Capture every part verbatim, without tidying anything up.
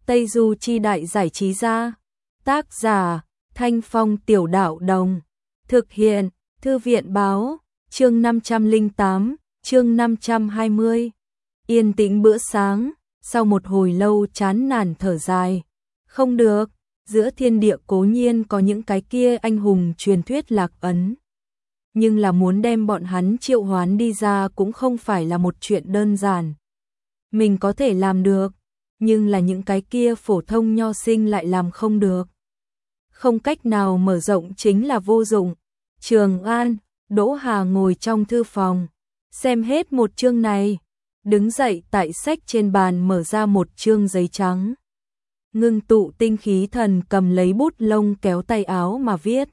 Tây Du Chi Đại Giải Trí Gia. Tác giả Thanh Phong Tiểu Đạo Đồng. Thực hiện Thư viện Báo. Chương năm trăm lẻ tám, chương năm trăm hai mươi. Yên tĩnh bữa sáng, sau một hồi lâu chán nản thở dài. Không được, giữa thiên địa cố nhiên có những cái kia anh hùng truyền thuyết lạc ấn. Nhưng là muốn đem bọn hắn triệu hoán đi ra cũng không phải là một chuyện đơn giản. Mình có thể làm được, nhưng là những cái kia phổ thông nho sinh lại làm không được. Không cách nào mở rộng chính là vô dụng. Trường An, Đỗ Hà ngồi trong thư phòng, xem hết một chương này, đứng dậy tại sách trên bàn mở ra một chương giấy trắng. Ngưng tụ tinh khí thần cầm lấy bút lông kéo tay áo mà viết.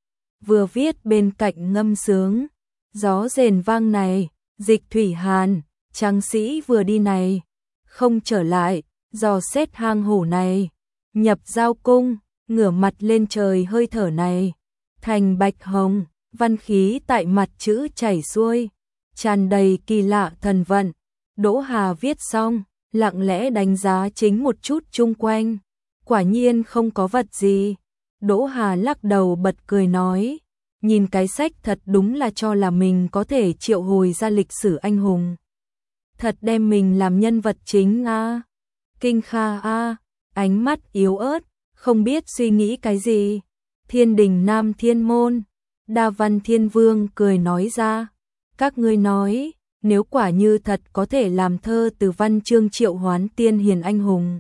Vừa viết bên cạnh ngâm sướng, gió rền vang này, dịch thủy hàn, tráng sĩ vừa đi này, không trở lại, dò xét hang hổ này, nhập giao cung, ngửa mặt lên trời hơi thở này, thành bạch hồng, văn khí tại mặt chữ chảy xuôi, tràn đầy kỳ lạ thần vận. Đỗ Hà viết xong, lặng lẽ đánh giá chính một chút chung quanh, quả nhiên không có vật gì. Đỗ Hà lắc đầu bật cười nói, nhìn cái sách thật đúng là cho là mình có thể triệu hồi ra lịch sử anh hùng. Thật đem mình làm nhân vật chính a. À. Kinh Kha a, à. Ánh mắt yếu ớt, không biết suy nghĩ cái gì. Thiên Đình Nam Thiên Môn, Đa Văn Thiên Vương cười nói ra, các ngươi nói, nếu quả như thật có thể làm thơ từ văn chương triệu hoán tiên hiền anh hùng,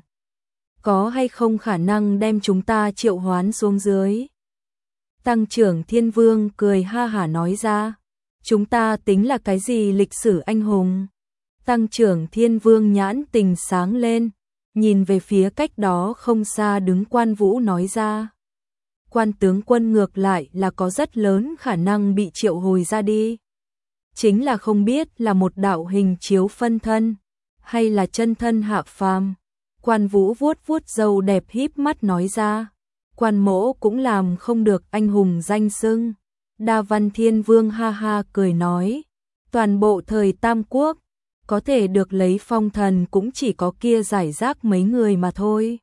có hay không khả năng đem chúng ta triệu hoán xuống dưới? Tăng trưởng Thiên Vương cười ha hả nói ra, chúng ta tính là cái gì lịch sử anh hùng? Tăng trưởng Thiên Vương nhãn tình sáng lên, nhìn về phía cách đó không xa đứng Quan Vũ nói ra, Quan tướng quân ngược lại là có rất lớn khả năng bị triệu hồi ra đi. Chính là không biết là một đạo hình chiếu phân thân, hay là chân thân hạ phàm. Quan Vũ vuốt vuốt râu đẹp híp mắt nói ra, Quan mỗ cũng làm không được anh hùng danh xưng. Đa Văn Thiên Vương ha ha cười nói, toàn bộ thời Tam Quốc, có thể được lấy phong thần cũng chỉ có kia giải rác mấy người mà thôi.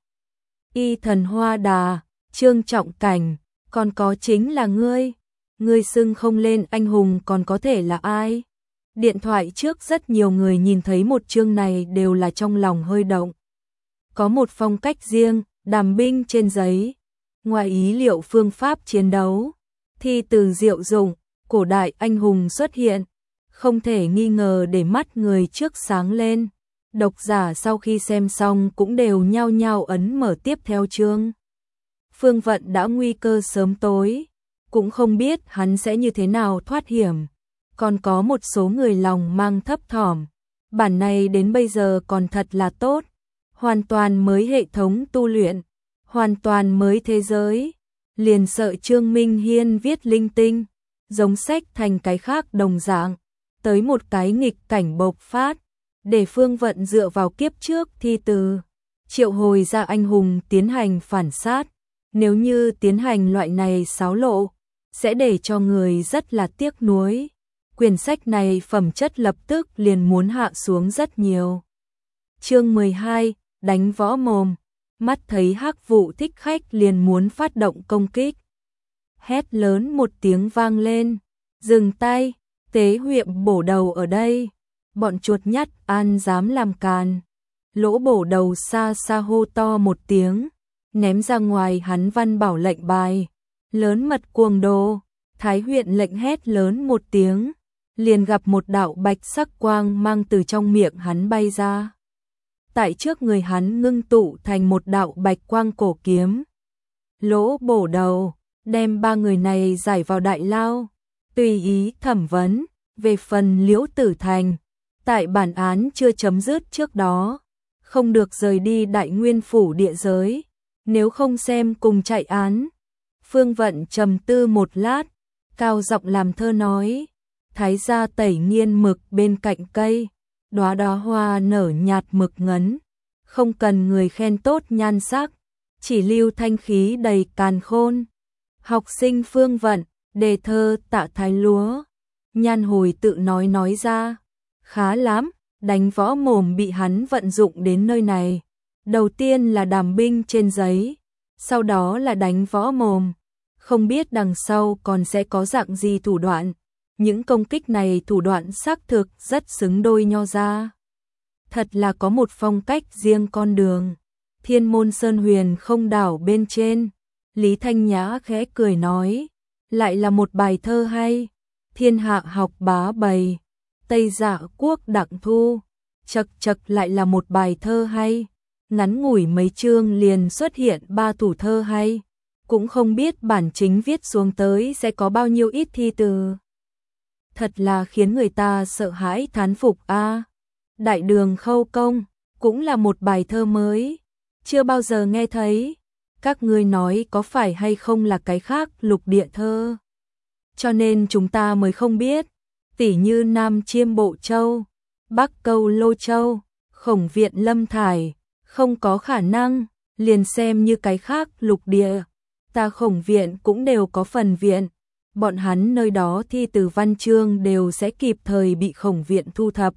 Y Thần Hoa Đà, Trương Trọng Cảnh, còn có chính là ngươi. Ngươi xưng không lên anh hùng còn có thể là ai? Điện thoại trước rất nhiều người nhìn thấy một chương này đều là trong lòng hơi động. Có một phong cách riêng, đàm binh trên giấy. Ngoài ý liệu phương pháp chiến đấu, thi từ diệu dụng, cổ đại anh hùng xuất hiện. Không thể nghi ngờ để mắt người trước sáng lên. Độc giả sau khi xem xong cũng đều nhao nhao ấn mở tiếp theo chương. Phương Vận đã nguy cơ sớm tối, cũng không biết hắn sẽ như thế nào thoát hiểm. Còn có một số người lòng mang thấp thỏm, bản này đến bây giờ còn thật là tốt, hoàn toàn mới hệ thống tu luyện, hoàn toàn mới thế giới, liền sợ Trương Minh Hiên viết linh tinh, giống sách thành cái khác đồng dạng, tới một cái nghịch cảnh bộc phát, để Phương Vận dựa vào kiếp trước thi từ, triệu hồi ra anh hùng tiến hành phản sát. Nếu như tiến hành loại này xáo lộ, sẽ để cho người rất là tiếc nuối. Quyển sách này phẩm chất lập tức liền muốn hạ xuống rất nhiều. Chương mười hai, đánh võ mồm. Mắt thấy Hắc Vụ thích khách liền muốn phát động công kích. Hét lớn một tiếng vang lên. Dừng tay, tế huyện bổ đầu ở đây. Bọn chuột nhắt an dám làm càn. Lỗ bổ đầu xa xa hô to một tiếng. Ném ra ngoài hắn văn bảo lệnh bài. Lớn mật cuồng đồ. Thái huyện lệnh hét lớn một tiếng. Liền gặp một đạo bạch sắc quang mang từ trong miệng hắn bay ra. Tại trước người hắn ngưng tụ thành một đạo bạch quang cổ kiếm. Lỗ bổ đầu, đem ba người này giải vào đại lao. Tùy ý thẩm vấn, về phần Liễu Tử Thành. Tại bản án chưa chấm dứt trước đó. Không được rời đi Đại Nguyên Phủ địa giới. Nếu không xem cùng chạy án. Phương Vận trầm tư một lát, cao giọng làm thơ nói. Thái gia tẩy nghiên mực bên cạnh cây, đóa đóa hoa nở nhạt mực ngấn, không cần người khen tốt nhan sắc, chỉ lưu thanh khí đầy càn khôn. Học sinh Phương Vận, đề thơ Tạ Thái Lúa, Nhan Hồi tự nói nói ra, khá lắm, đánh võ mồm bị hắn vận dụng đến nơi này, Đầu tiên là đàm binh trên giấy, sau đó là đánh võ mồm. Không biết đằng sau còn sẽ có dạng gì thủ đoạn. Những công kích này thủ đoạn xác thực rất xứng đôi Nho gia. Thật là có một phong cách riêng con đường. Thiên môn sơn huyền không đảo bên trên. Lý Thanh Nhã khẽ cười nói. Lại là một bài thơ hay. Thiên hạ học bá bày. Tây Dạ quốc đặng thu. Chật chật lại là một bài thơ hay. Ngắn ngủi mấy chương liền xuất hiện ba thủ thơ hay. Cũng không biết bản chính viết xuống tới sẽ có bao nhiêu ít thi từ. Thật là khiến người ta sợ hãi thán phục a. À, Đại đường khâu công, cũng là một bài thơ mới. Chưa bao giờ nghe thấy. Các ngươi nói có phải hay không là cái khác lục địa thơ. Cho nên chúng ta mới không biết. Tỉ như Nam Chiêm Bộ Châu, Bắc Câu Lô Châu, Khổng Viện Lâm Thải. Không có khả năng, liền xem như cái khác lục địa. Ta Khổng Viện cũng đều có phần viện. Bọn hắn nơi đó thi từ văn chương đều sẽ kịp thời bị Khổng Viện thu thập.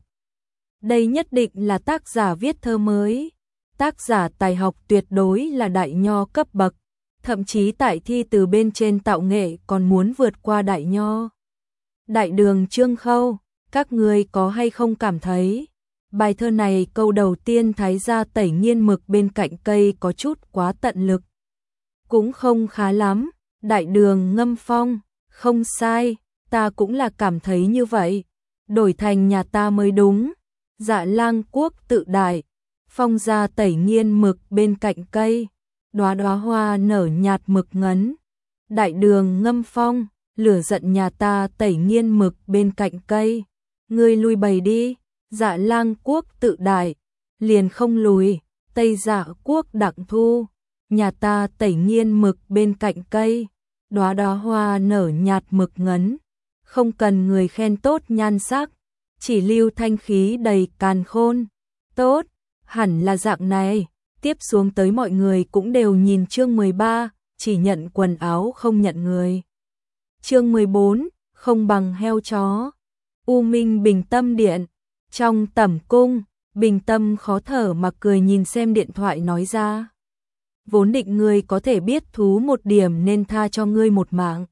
Đây nhất định là tác giả viết thơ mới. Tác giả tài học tuyệt đối là đại nho cấp bậc. Thậm chí tại thi từ bên trên tạo nghệ còn muốn vượt qua đại nho. Đại đường Trương Khâu, các ngươi có hay không cảm thấy bài thơ này câu đầu tiên thái gia tẩy nghiên mực bên cạnh cây có chút quá tận lực. Cũng không khá lắm. Đại đường ngâm phong, không sai, ta cũng là cảm thấy như vậy. Đổi thành nhà ta mới đúng. Dạ lang quốc tự đại, phong gia tẩy nghiên mực bên cạnh cây, đóa đóa hoa nở nhạt mực ngấn. Đại đường ngâm phong, lửa giận nhà ta tẩy nghiên mực bên cạnh cây. Ngươi lui bày đi. Dạ lang quốc tự đại, liền không lùi. Tây Dạ quốc đặng thu, nhà ta tẩy nghiên mực bên cạnh cây. Đóa đóa hoa nở nhạt mực ngấn. Không cần người khen tốt nhan sắc, chỉ lưu thanh khí đầy càn khôn. Tốt, hẳn là dạng này. Tiếp xuống tới mọi người cũng đều nhìn chương mười ba, chỉ nhận quần áo không nhận người. Chương mười bốn, không bằng heo chó. U Minh Bình Tâm Điện. Trong tẩm cung, Bình Tâm khó thở mà cười nhìn xem điện thoại nói ra. Vốn định ngươi có thể biết thú một điểm nên tha cho ngươi một mạng.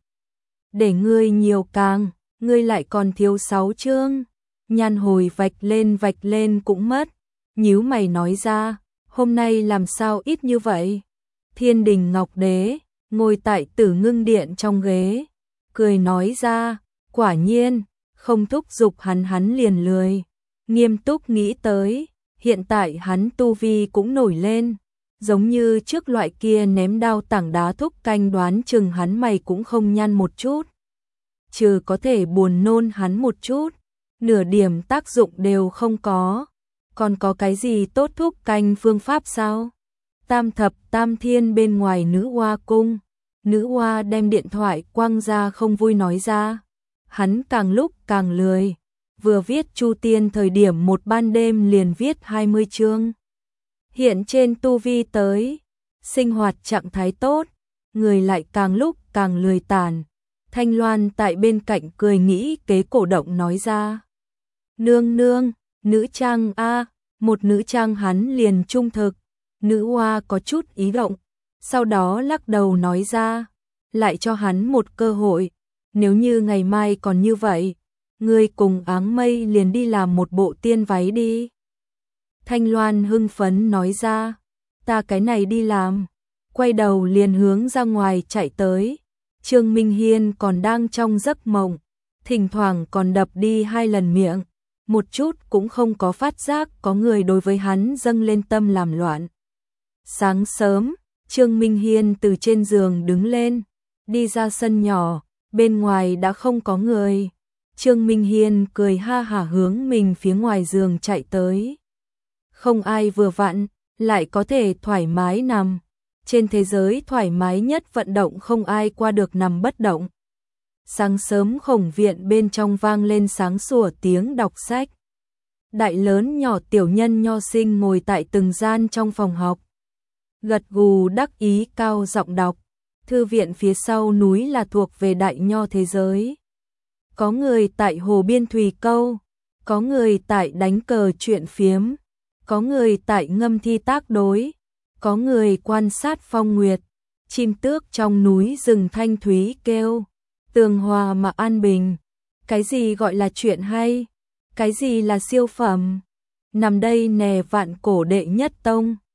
Để ngươi nhiều càng, ngươi lại còn thiếu sáu chương. Nhan hồi vạch lên vạch lên cũng mất. Nhíu mày nói ra, hôm nay làm sao ít như vậy? Thiên Đình Ngọc Đế, ngồi tại Tử Ngưng Điện trong ghế. Cười nói ra, quả nhiên, không thúc giục hắn hắn liền lười. Nghiêm túc nghĩ tới, hiện tại hắn tu vi cũng nổi lên, giống như trước loại kia ném đao tảng đá thúc canh đoán chừng hắn mày cũng không nhăn một chút. Trừ có thể buồn nôn hắn một chút, nửa điểm tác dụng đều không có. Còn có cái gì tốt thúc canh phương pháp sao? Tam thập tam thiên bên ngoài nữ hoa cung, nữ hoa đem điện thoại quăng ra không vui nói ra. Hắn càng lúc càng lười. Vừa viết Chu Tiên thời điểm một ban đêm liền viết hai mươi chương. Hiện trên tu vi tới, sinh hoạt trạng thái tốt, người lại càng lúc càng lười tàn. Thanh Loan tại bên cạnh cười nghĩ kế cổ động nói ra. Nương nương, nữ trang a, một nữ trang hắn liền trung thực. Nữ hoa có chút ý động, sau đó lắc đầu nói ra, lại cho hắn một cơ hội. Nếu như ngày mai còn như vậy, ngươi cùng Áng Mây liền đi làm một bộ tiên váy đi. Thanh Loan hưng phấn nói ra, ta cái này đi làm. Quay đầu liền hướng ra ngoài chạy tới. Trương Minh Hiên còn đang trong giấc mộng, thỉnh thoảng còn đập đi hai lần miệng, một chút cũng không có phát giác có người đối với hắn dâng lên tâm làm loạn. Sáng sớm, Trương Minh Hiên từ trên giường đứng lên, đi ra sân nhỏ, bên ngoài đã không có người. Trương Minh Hiên cười ha hả hướng mình phía ngoài giường chạy tới. Không ai vừa vặn, lại có thể thoải mái nằm. Trên thế giới thoải mái nhất vận động không ai qua được nằm bất động. Sáng sớm Khổng Viện bên trong vang lên sáng sủa tiếng đọc sách. Đại lớn nhỏ tiểu nhân nho sinh ngồi tại từng gian trong phòng học. Gật gù đắc ý cao giọng đọc. Thư viện phía sau núi là thuộc về đại nho thế giới. Có người tại hồ biên thùy câu, có người tại đánh cờ chuyện phiếm, có người tại ngâm thi tác đối, có người quan sát phong nguyệt, chim tước trong núi rừng thanh thúy kêu, tường hòa mà an bình. Cái gì gọi là chuyện hay? Cái gì là siêu phẩm? Nằm đây nè vạn cổ đệ nhất tông.